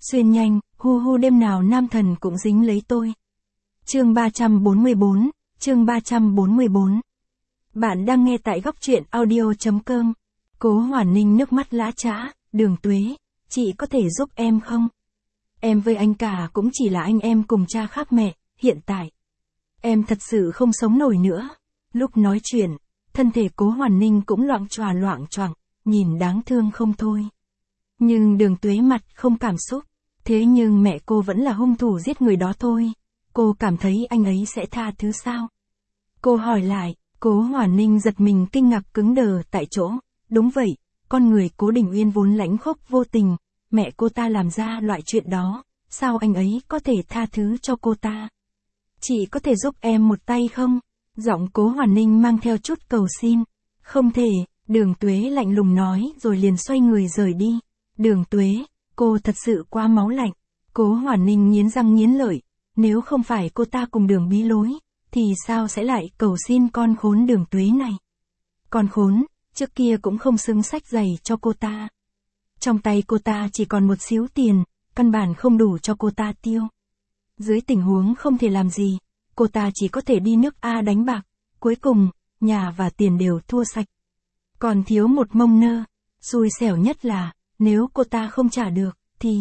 Xuyên nhanh, hu hu đêm nào nam thần cũng dính lấy tôi. Chương 344, chương 344. Bạn đang nghe tại góc truyện audio.com. Cố Hoàn Ninh nước mắt lã chã, Đường Tuế, chị có thể giúp em không? Em với anh cả cũng chỉ là anh em cùng cha khác mẹ, hiện tại. Em thật sự không sống nổi nữa. Lúc nói chuyện, thân thể Cố Hoàn Ninh cũng loạng choạng, nhìn đáng thương không thôi. Nhưng Đường Tuế mặt không cảm xúc. Thế nhưng mẹ cô vẫn là hung thủ giết người đó thôi. Cô cảm thấy anh ấy sẽ tha thứ sao? Cô hỏi lại, Cố Hoàn Ninh giật mình kinh ngạc cứng đờ tại chỗ. Đúng vậy, con người Cố Đình Uyên vốn lãnh khốc vô tình. Mẹ cô ta làm ra loại chuyện đó, sao anh ấy có thể tha thứ cho cô ta? Chị có thể giúp em một tay không? Giọng Cố Hoàn Ninh mang theo chút cầu xin. Không thể, Đường Tuế lạnh lùng nói rồi liền xoay người rời đi. Đường Tuế, cô thật sự quá máu lạnh. Cố Hoàn Ninh nghiến răng nghiến lợi. Nếu không phải cô ta cùng Đường bí lối, thì sao sẽ lại cầu xin con khốn Đường Tuế này? Con khốn, trước kia cũng không xứng xách giày cho cô ta. Trong tay cô ta chỉ còn một xíu tiền, căn bản không đủ cho cô ta tiêu. Dưới tình huống không thể làm gì, cô ta chỉ có thể đi nước A đánh bạc. Cuối cùng, nhà và tiền đều thua sạch. Còn thiếu một mông nơ. Xui xẻo nhất là, nếu cô ta không trả được, thì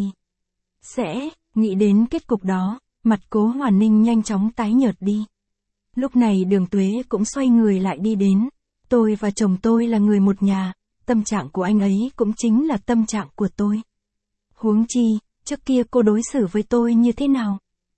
sẽ, nghĩ đến kết cục đó, mặt Cố Hoàn Ninh nhanh chóng tái nhợt đi. Lúc này Đường Tuế cũng xoay người lại đi đến. Tôi và chồng tôi là người một nhà, tâm trạng của anh ấy cũng chính là tâm trạng của tôi. Huống chi, trước kia cô đối xử với tôi như thế nào?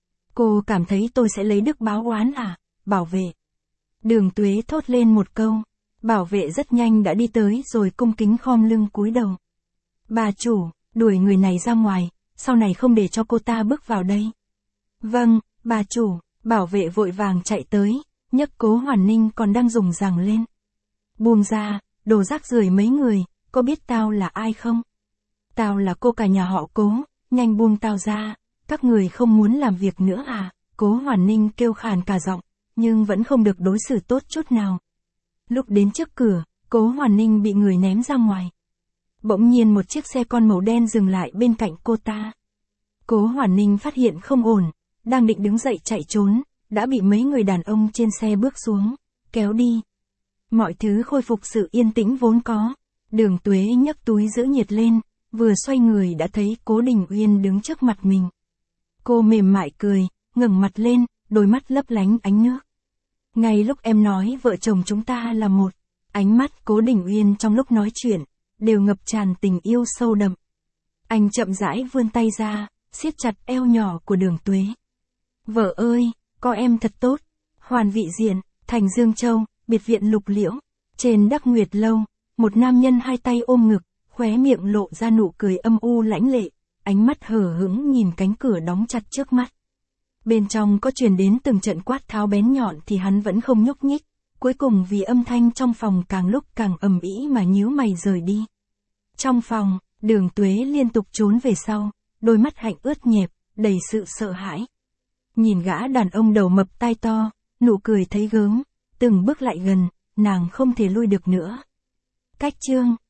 Cô cảm thấy tôi sẽ lấy đức báo oán à? Bảo vệ. Đường Tuế thốt lên một câu. Bảo vệ rất nhanh đã đi tới rồi cung kính khom lưng cúi đầu. Bà chủ, đuổi người này ra ngoài, sau này không để cho cô ta bước vào đây. Vâng, bà chủ. Bảo vệ vội vàng chạy tới, nhấc Cố Hoàn Ninh còn đang dùng giằng lên. Buông ra, đồ rác rưởi mấy người, có biết tao là ai không? Tao là cô cả nhà họ Cố, nhanh buông tao ra, các người không muốn làm việc nữa à? Cố Hoàn Ninh kêu khàn cả giọng, nhưng vẫn không được đối xử tốt chút nào. Lúc đến trước cửa, Cố Hoàn Ninh bị người ném ra ngoài. Bỗng nhiên một chiếc xe con màu đen dừng lại bên cạnh cô ta. Cố Hoàn Ninh phát hiện không ổn, đang định đứng dậy chạy trốn, đã bị mấy người đàn ông trên xe bước xuống, kéo đi. Mọi thứ khôi phục sự yên tĩnh vốn có. Đường Tuế nhấc túi giữ nhiệt lên, vừa xoay người đã thấy Cố Đình Uyên đứng trước mặt mình. Cô mềm mại cười, ngẩng mặt lên, đôi mắt lấp lánh ánh nước. Ngay lúc em nói vợ chồng chúng ta là một, ánh mắt Cố Đình Uyên trong lúc nói chuyện, đều ngập tràn tình yêu sâu đậm. Anh chậm rãi vươn tay ra, siết chặt eo nhỏ của Đường Tuế. Vợ ơi, có em thật tốt. Hoàn Vị Diện, thành Dương Châu, biệt viện Lục Liễu. Trên Đắc Nguyệt Lâu, một nam nhân hai tay ôm ngực, khóe miệng lộ ra nụ cười âm u lãnh lệ, ánh mắt hờ hững nhìn cánh cửa đóng chặt trước mắt. Bên trong có truyền đến từng trận quát tháo bén nhọn thì hắn vẫn không nhúc nhích, cuối cùng vì âm thanh trong phòng càng lúc càng ầm ĩ mà nhíu mày rời đi. Trong phòng, Đường Tuế liên tục trốn về sau, đôi mắt hạnh ướt nhẹp, đầy sự sợ hãi. Nhìn gã đàn ông đầu mập tai to, nụ cười thấy gớm, từng bước lại gần, nàng không thể lui được nữa. Cách chương